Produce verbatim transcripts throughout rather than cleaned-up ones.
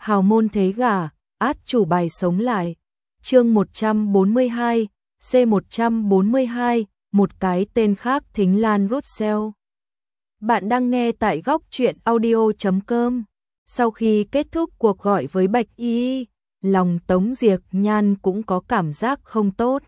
hào môn thế gả, át chủ bài sống lại. Chương một trăm bốn mươi hai, C một trăm bốn mươi hai, một cái tên khác Thính Lan Russell. Bạn đang nghe tại góc truyện audio chấm com. Sau khi kết thúc cuộc gọi với Bạch Y, lòng Tống Diệc Nhan cũng có cảm giác không tốt.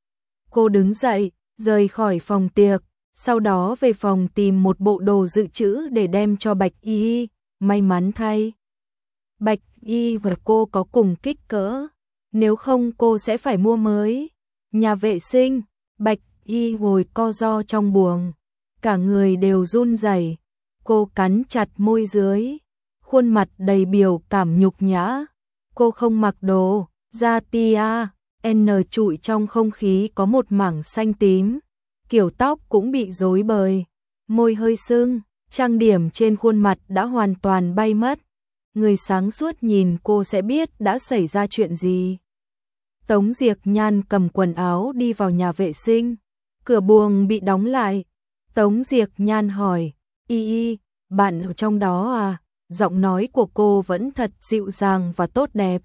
Cô đứng dậy, rời khỏi phòng tiệc, sau đó về phòng tìm một bộ đồ dự trữ để đem cho Bạch Y. May mắn thay, Bạch Y và cô có cùng kích cỡ, nếu không cô sẽ phải mua mới. Nhà vệ sinh, Bạch Y ngồi co ro trong buồng, cả người đều run rẩy. Cô cắn chặt môi dưới, khuôn mặt đầy biểu cảm nhục nhã. Cô không mặc đồ, da tia, N trụi trong không khí có một mảng xanh tím, kiểu tóc cũng bị rối bời, môi hơi sưng, trang điểm trên khuôn mặt đã hoàn toàn bay mất. Người sáng suốt nhìn cô sẽ biết đã xảy ra chuyện gì. Tống Diệc Nhan cầm quần áo đi vào nhà vệ sinh, cửa buồng bị đóng lại. Tống Diệc Nhan hỏi, Y Y, bạn ở trong đó à? Giọng nói của cô vẫn thật dịu dàng và tốt đẹp.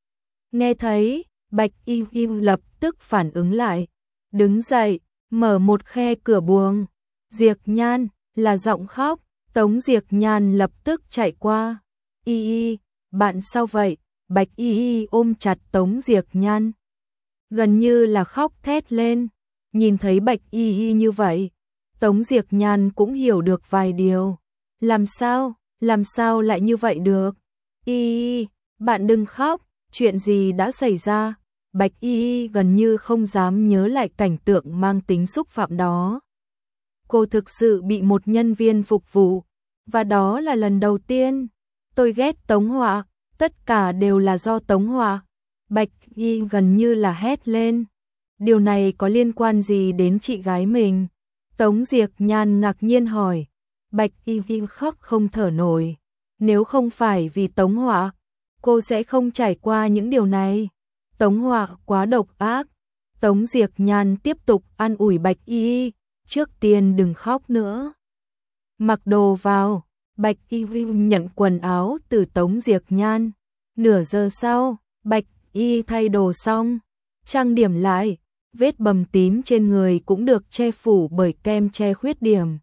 Nghe thấy, Bạch Y Y lập tức phản ứng lại, đứng dậy, mở một khe cửa buồng. Diệc Nhan, là giọng khóc. Tống Diệc Nhan lập tức chạy qua. Y Y, bạn sao vậy? Bạch Y Y ôm chặt Tống Diệc Nhan, gần như là khóc thét lên. Nhìn thấy Bạch Y Y như vậy, Tống Diệc Nhan cũng hiểu được vài điều. Làm sao, làm sao lại như vậy được? Y Y, bạn đừng khóc, chuyện gì đã xảy ra? Bạch Y Y gần như không dám nhớ lại cảnh tượng mang tính xúc phạm đó. Cô thực sự bị một nhân viên phục vụ, và đó là lần đầu tiên. Tôi ghét Tống Họa, tất cả đều là do Tống Họa. Bạch Y gần như là hét lên. Điều này có liên quan gì đến chị gái mình? Tống Diệc Nhan ngạc nhiên hỏi. Bạch Y khóc không thở nổi. Nếu không phải vì Tống Họa, cô sẽ không trải qua những điều này. Tống Họa quá độc ác. Tống Diệc Nhan tiếp tục an ủi Bạch Y, trước tiên đừng khóc nữa. Mặc đồ vào. Bạch Y nhận quần áo từ Tống Diệc Nhan. Nửa giờ sau, Bạch Y thay đồ xong, trang điểm lại, vết bầm tím trên người cũng được che phủ bởi kem che khuyết điểm.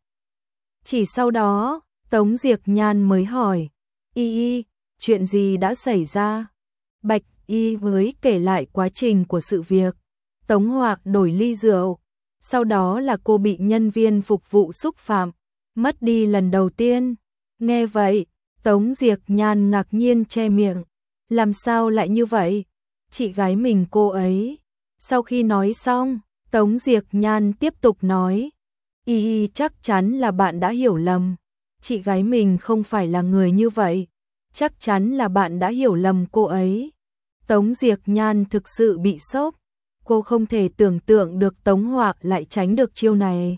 Chỉ sau đó, Tống Diệc Nhan mới hỏi, Y Y, chuyện gì đã xảy ra? Bạch Y mới kể lại quá trình của sự việc. Tống Họa đổi ly rượu, sau đó là cô bị nhân viên phục vụ xúc phạm, mất đi lần đầu tiên. Nghe vậy, Tống Diệc Nhan ngạc nhiên che miệng. Làm sao lại như vậy? Chị gái mình cô ấy. Sau khi nói xong, Tống Diệc Nhan tiếp tục nói. Y Y, chắc chắn là bạn đã hiểu lầm. Chị gái mình không phải là người như vậy. Chắc chắn là bạn đã hiểu lầm cô ấy. Tống Diệc Nhan thực sự bị sốc. Cô không thể tưởng tượng được Tống Họa lại tránh được chiêu này.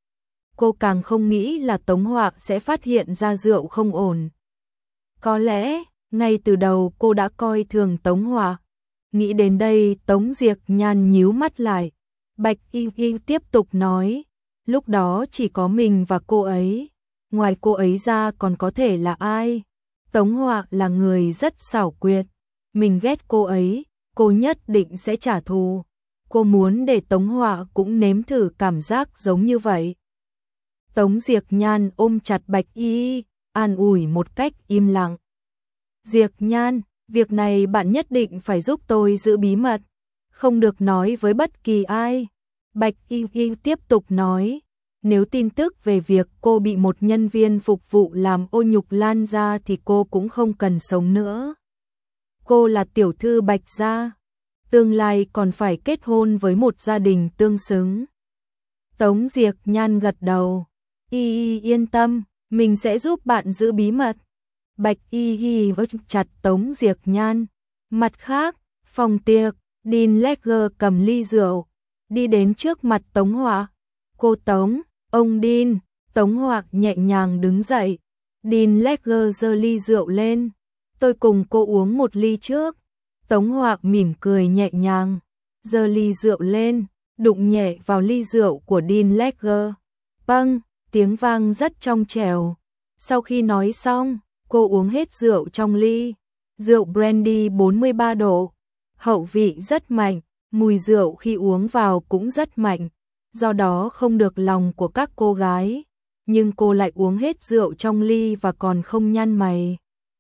Cô càng không nghĩ là Tống Họa sẽ phát hiện ra rượu không ổn. Có lẽ, ngay từ đầu cô đã coi thường Tống Họa. Nghĩ đến đây, Tống Diệc Nhan nhíu mắt lại. Bạch Y Y tiếp tục nói, lúc đó chỉ có mình và cô ấy. Ngoài cô ấy ra còn có thể là ai? Tống Họa là người rất xảo quyệt. Mình ghét cô ấy, cô nhất định sẽ trả thù. Cô muốn để Tống Họa cũng nếm thử cảm giác giống như vậy. Tống Diệc Nhan ôm chặt Bạch Y, an ủi một cách im lặng. Diệc Nhan, việc này bạn nhất định phải giúp tôi giữ bí mật, không được nói với bất kỳ ai. Bạch Y Y tiếp tục nói, nếu tin tức về việc cô bị một nhân viên phục vụ làm ô nhục lan ra thì cô cũng không cần sống nữa. Cô là tiểu thư Bạch gia, tương lai còn phải kết hôn với một gia đình tương xứng. Tống Diệc Nhan gật đầu. Y Y yên tâm, mình sẽ giúp bạn giữ bí mật. Bạch Y Y với chặt Tống Diệc Nhan. Mặt khác, phòng tiệc, Dean Legger cầm ly rượu, đi đến trước mặt Tống Họa. Cô Tống, ông Dean. Tống Họa nhẹ nhàng đứng dậy. Dean Legger giơ ly rượu lên. Tôi cùng cô uống một ly trước. Tống Họa mỉm cười nhẹ nhàng, giơ ly rượu lên, đụng nhẹ vào ly rượu của Dean Legger. Bâng, tiếng vang rất trong trẻo. Sau khi nói xong, cô uống hết rượu trong ly. Rượu brandy bốn mươi ba độ, hậu vị rất mạnh, mùi rượu khi uống vào cũng rất mạnh, do đó không được lòng của các cô gái, nhưng cô lại uống hết rượu trong ly và còn không nhăn mày.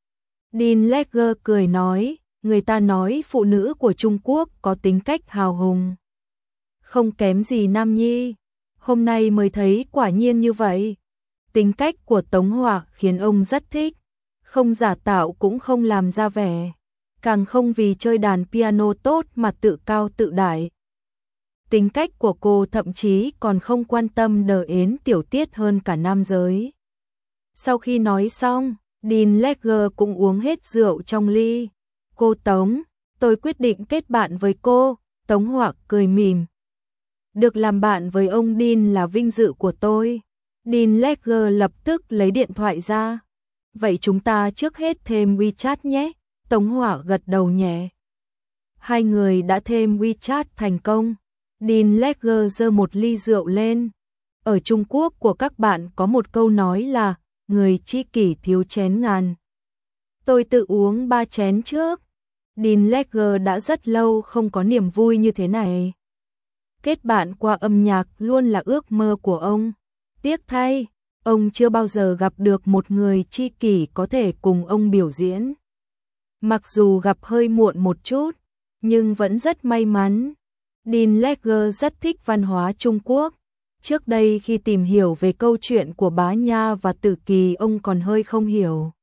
Dean Ledger cười nói, người ta nói phụ nữ của Trung Quốc có tính cách hào hùng, không kém gì nam nhi, hôm nay mới thấy quả nhiên như vậy. Tính cách của Tống Họa khiến ông rất thích, không giả tạo cũng không làm ra vẻ, càng không vì chơi đàn piano tốt mà tự cao tự đại. Tính cách của cô thậm chí còn không quan tâm đờ ến tiểu tiết hơn cả nam giới. Sau khi nói xong, Dean Ledger cũng uống hết rượu trong ly. Cô Tống, tôi quyết định kết bạn với cô. Tống Họa cười mỉm. Được làm bạn với ông Dean là vinh dự của tôi. Dean Ledger lập tức lấy điện thoại ra. Vậy chúng ta trước hết thêm WeChat nhé. Tống Họa gật đầu nhẹ. Hai người đã thêm WeChat thành công. Dean Ledger giơ một ly rượu lên. Ở Trung Quốc của các bạn có một câu nói là người chi kỷ thiếu chén ngàn. Tôi tự uống ba chén trước. Dean Ledger đã rất lâu không có niềm vui như thế này. Kết bạn qua âm nhạc luôn là ước mơ của ông. Tiếc thay, ông chưa bao giờ gặp được một người chi kỷ có thể cùng ông biểu diễn. Mặc dù gặp hơi muộn một chút, nhưng vẫn rất may mắn. Dean Ledger rất thích văn hóa Trung Quốc. Trước đây khi tìm hiểu về câu chuyện của Bá Nha và Tử Kỳ ông còn hơi không hiểu.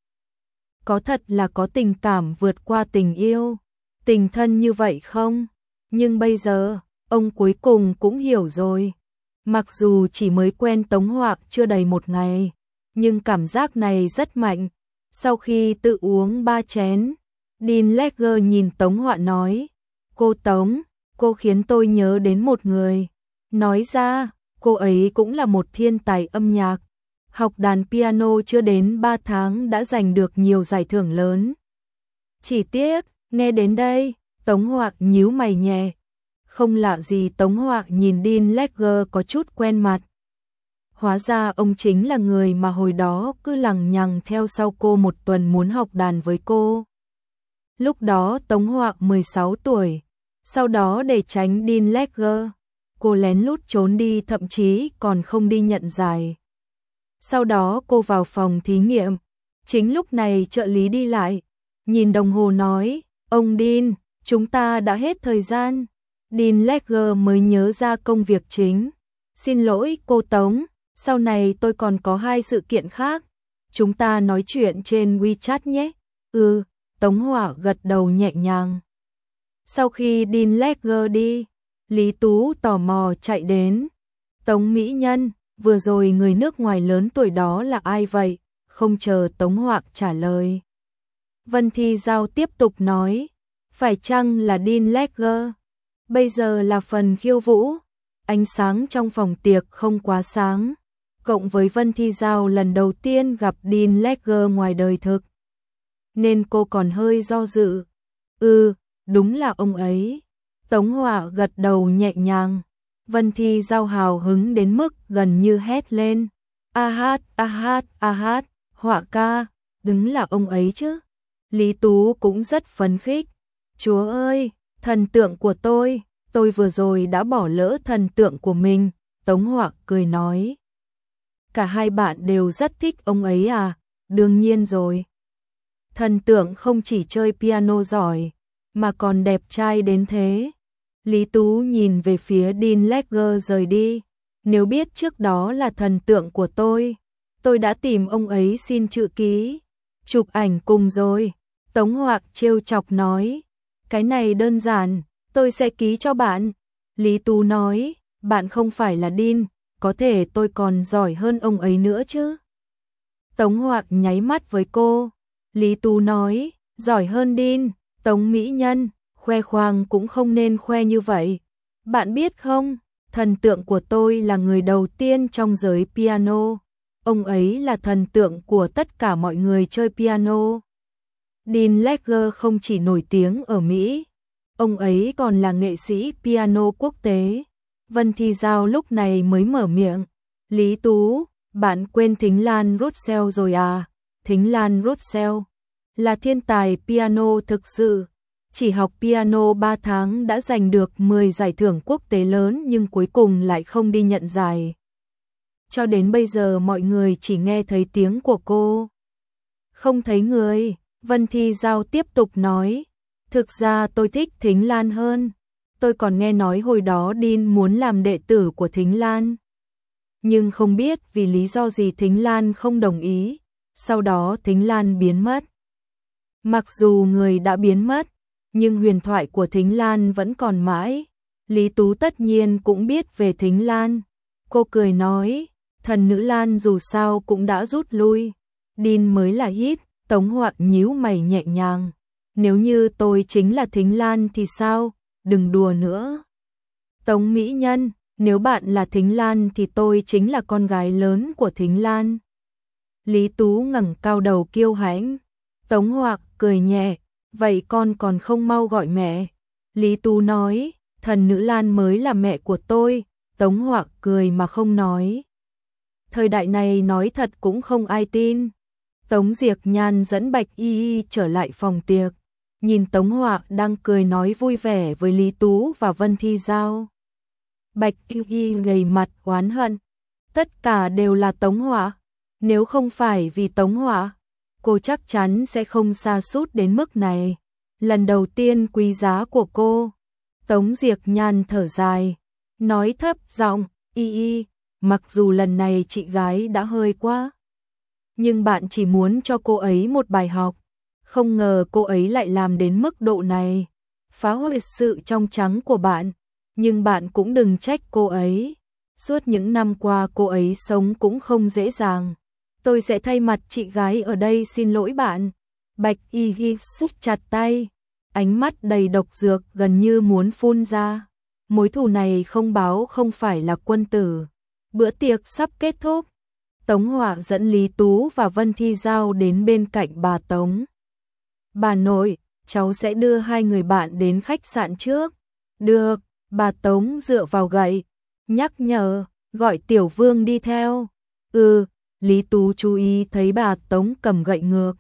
Có thật là có tình cảm vượt qua tình yêu, tình thân như vậy không? Nhưng bây giờ, ông cuối cùng cũng hiểu rồi. Mặc dù chỉ mới quen Tống Họa chưa đầy một ngày, nhưng cảm giác này rất mạnh. Sau khi tự uống ba chén, Dean Ledger nhìn Tống Họa nói, cô Tống, cô khiến tôi nhớ đến một người. Nói ra, cô ấy cũng là một thiên tài âm nhạc. Học đàn piano chưa đến ba tháng đã giành được nhiều giải thưởng lớn. Chỉ tiếc, nghe đến đây, Tống Họa nhíu mày nhẹ. Không lạ gì Tống Họa nhìn Dean Ledger có chút quen mặt. Hóa ra ông chính là người mà hồi đó cứ lằng nhằng theo sau cô một tuần muốn học đàn với cô. Lúc đó Tống Họa mười sáu tuổi. Sau đó để tránh Dean Ledger, cô lén lút trốn đi thậm chí còn không đi nhận giải. Sau đó cô vào phòng thí nghiệm. Chính lúc này trợ lý đi lại, nhìn đồng hồ nói, ông Dean, chúng ta đã hết thời gian. Dean Ledger mới nhớ ra công việc chính. Xin lỗi cô Tống, sau này tôi còn có hai sự kiện khác. Chúng ta nói chuyện trên WeChat nhé. Ừ, Tống Họa gật đầu nhẹ nhàng. Sau khi Dean Ledger đi, Lý Tú tò mò chạy đến. Tống mỹ nhân, vừa rồi người nước ngoài lớn tuổi đó là ai vậy? Không chờ Tống Họa trả lời. Vân Thi Giao tiếp tục nói, phải chăng là Dean Ledger? Bây giờ là phần khiêu vũ. Ánh sáng trong phòng tiệc không quá sáng. Cộng với Vân Thi Giao lần đầu tiên gặp Dean Ledger ngoài đời thực, nên cô còn hơi do dự. Ừ, đúng là ông ấy. Tống Họa gật đầu nhẹ nhàng. Vân Thi Giao hào hứng đến mức gần như hét lên. A hát, a hát, a hát, Họa ca, đúng là ông ấy chứ. Lý Tú cũng rất phấn khích. Chúa ơi, thần tượng của tôi, tôi vừa rồi đã bỏ lỡ thần tượng của mình. Tống Họa cười nói. Cả hai bạn đều rất thích ông ấy à? Đương nhiên rồi. Thần tượng không chỉ chơi piano giỏi, mà còn đẹp trai đến thế. Lý Tú nhìn về phía Dean Ledger rời đi. Nếu biết trước đó là thần tượng của tôi, tôi đã tìm ông ấy xin chữ ký, chụp ảnh cùng rồi. Tống Họa trêu chọc nói, cái này đơn giản, tôi sẽ ký cho bạn. Lý Tú nói, bạn không phải là Dean, có thể tôi còn giỏi hơn ông ấy nữa chứ. Tống Họa nháy mắt với cô. Lý Tú nói, giỏi hơn Dean. Tống mỹ nhân, khoe khoang cũng không nên khoe như vậy. Bạn biết không, thần tượng của tôi là người đầu tiên trong giới piano. Ông ấy là thần tượng của tất cả mọi người chơi piano. Dean Ledger không chỉ nổi tiếng ở Mỹ, ông ấy còn là nghệ sĩ piano quốc tế. Vân Thi Giao lúc này mới mở miệng. Lý Tú, bạn quên Thính Lan Russell rồi à? Thính Lan Russell là thiên tài piano thực sự. Chỉ học piano ba tháng đã giành được mười giải thưởng quốc tế lớn nhưng cuối cùng lại không đi nhận giải. Cho đến bây giờ mọi người chỉ nghe thấy tiếng của cô, không thấy người. Vân Thi Giao tiếp tục nói, thực ra tôi thích Thính Lan hơn. Tôi còn nghe nói hồi đó Dean muốn làm đệ tử của Thính Lan. Nhưng không biết vì lý do gì Thính Lan không đồng ý. Sau đó Thính Lan biến mất. Mặc dù người đã biến mất, nhưng huyền thoại của Thính Lan vẫn còn mãi. Lý Tú tất nhiên cũng biết về Thính Lan. Cô cười nói, thần nữ Lan dù sao cũng đã rút lui. Dean mới là hit. Tống Họa nhíu mày nhẹ nhàng. Nếu như tôi chính là Thính Lan thì sao? Đừng đùa nữa. Tống Mỹ Nhân, nếu bạn là Thính Lan thì tôi chính là con gái lớn của Thính Lan. Lý Tú ngẩng cao đầu kiêu hãnh. Tống Họa cười nhẹ, vậy con còn không mau gọi mẹ. Lý Tú nói, thần nữ Lan mới là mẹ của tôi. Tống Họa cười mà không nói. Thời đại này nói thật cũng không ai tin. Tống Diệc Nhan dẫn Bạch Y Y trở lại phòng tiệc, nhìn Tống Họa đang cười nói vui vẻ với Lý Tú và Vân Thi Giao. Bạch Y Y gầy mặt oán hận, tất cả đều là Tống Họa, nếu không phải vì Tống Họa, cô chắc chắn sẽ không sa sút đến mức này. Lần đầu tiên quý giá của cô. Tống Diệc Nhan thở dài, nói thấp giọng, Y Y, mặc dù lần này chị gái đã hơi quá, nhưng bạn chỉ muốn cho cô ấy một bài học. Không ngờ cô ấy lại làm đến mức độ này, phá hoại sự trong trắng của bạn. Nhưng bạn cũng đừng trách cô ấy. Suốt những năm qua cô ấy sống cũng không dễ dàng. Tôi sẽ thay mặt chị gái ở đây xin lỗi bạn. Bạch Y Y siết chặt tay, ánh mắt đầy độc dược gần như muốn phun ra. Mối thù này không báo không phải là quân tử. Bữa tiệc sắp kết thúc. Tống Họa dẫn Lý Tú và Vân Thi Giao đến bên cạnh bà Tống. Bà nội, cháu sẽ đưa hai người bạn đến khách sạn trước. Được, bà Tống dựa vào gậy, nhắc nhở, gọi Tiểu Vương đi theo. Ừ, Lý Tú chú ý thấy bà Tống cầm gậy ngược.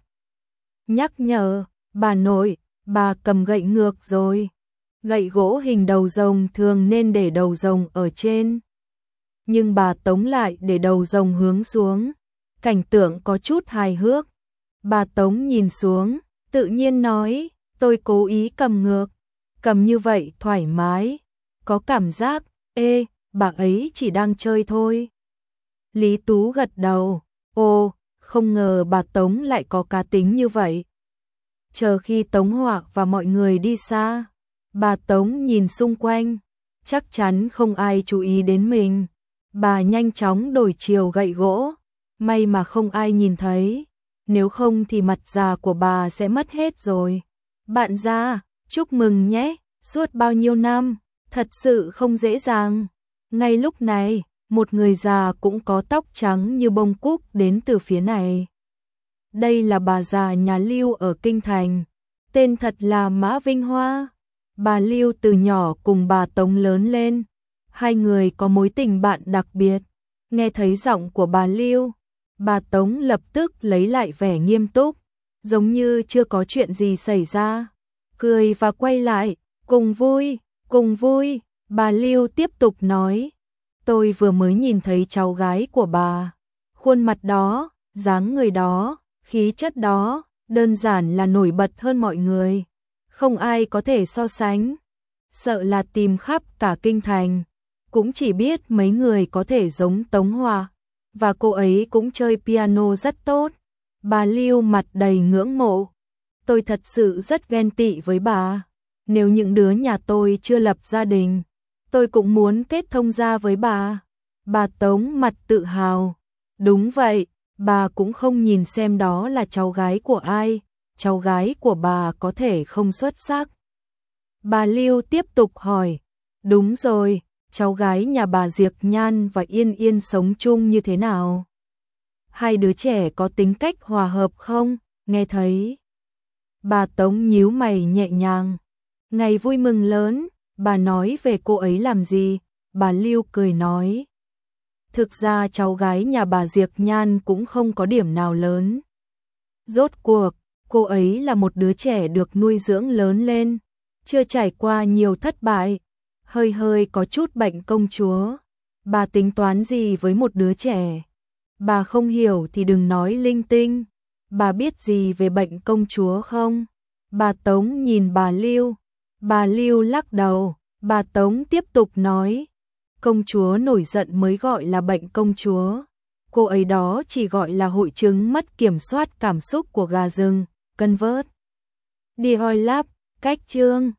Nhắc nhở, bà nội, bà cầm gậy ngược rồi. Gậy gỗ hình đầu rồng thường nên để đầu rồng ở trên. Nhưng bà Tống lại để đầu rồng hướng xuống. Cảnh tượng có chút hài hước. Bà Tống nhìn xuống, tự nhiên nói, tôi cố ý cầm ngược. Cầm như vậy thoải mái. Có cảm giác, ê, bà ấy chỉ đang chơi thôi. Lý Tú gật đầu, ồ, không ngờ bà Tống lại có cá tính như vậy. Chờ khi Tống Họa và mọi người đi xa, bà Tống nhìn xung quanh, chắc chắn không ai chú ý đến mình. Bà nhanh chóng đổi chiều gậy gỗ, may mà không ai nhìn thấy, nếu không thì mặt già của bà sẽ mất hết rồi. Bạn già, chúc mừng nhé, suốt bao nhiêu năm, thật sự không dễ dàng. Ngay lúc này, một người già cũng có tóc trắng như bông cúc đến từ phía này. Đây là bà già nhà Lưu ở Kinh Thành, tên thật là Mã Vinh Hoa. Bà Lưu từ nhỏ cùng bà Tống lớn lên, hai người có mối tình bạn đặc biệt. Nghe thấy giọng của bà Lưu, bà Tống lập tức lấy lại vẻ nghiêm túc, giống như chưa có chuyện gì xảy ra, cười và quay lại, cùng vui, cùng vui. Bà Lưu tiếp tục nói, tôi vừa mới nhìn thấy cháu gái của bà, khuôn mặt đó, dáng người đó, khí chất đó, đơn giản là nổi bật hơn mọi người, không ai có thể so sánh. Sợ là tìm khắp cả Kinh Thành, cũng chỉ biết mấy người có thể giống Tống Họa, và cô ấy cũng chơi piano rất tốt. Bà Lưu mặt đầy ngưỡng mộ, tôi thật sự rất ghen tị với bà. Nếu những đứa nhà tôi chưa lập gia đình, tôi cũng muốn kết thông gia với bà. Bà Tống mặt tự hào, đúng vậy, bà cũng không nhìn xem đó là cháu gái của ai, cháu gái của bà có thể không xuất sắc. Bà Lưu tiếp tục hỏi, đúng rồi, cháu gái nhà bà Diệc Nhan và Yên Yên sống chung như thế nào? Hai đứa trẻ có tính cách hòa hợp không? Nghe thấy. Bà Tống nhíu mày nhẹ nhàng. Ngày vui mừng lớn, bà nói về cô ấy làm gì? Bà Lưu cười nói. Thực ra cháu gái nhà bà Diệc Nhan cũng không có điểm nào lớn. Rốt cuộc, Cô ấy là một đứa trẻ được nuôi dưỡng lớn lên, chưa trải qua nhiều thất bại, hơi hơi có chút bệnh công chúa. Bà tính toán gì với một đứa trẻ? Bà không hiểu thì đừng nói linh tinh. Bà biết gì về bệnh công chúa không? Bà Tống nhìn bà Lưu. Bà Lưu lắc đầu. Bà Tống tiếp tục nói. Công chúa nổi giận mới gọi là bệnh công chúa. Cô ấy đó chỉ gọi là hội chứng mất kiểm soát cảm xúc của gà rừng. Convert. Dioi lab. Cách chương.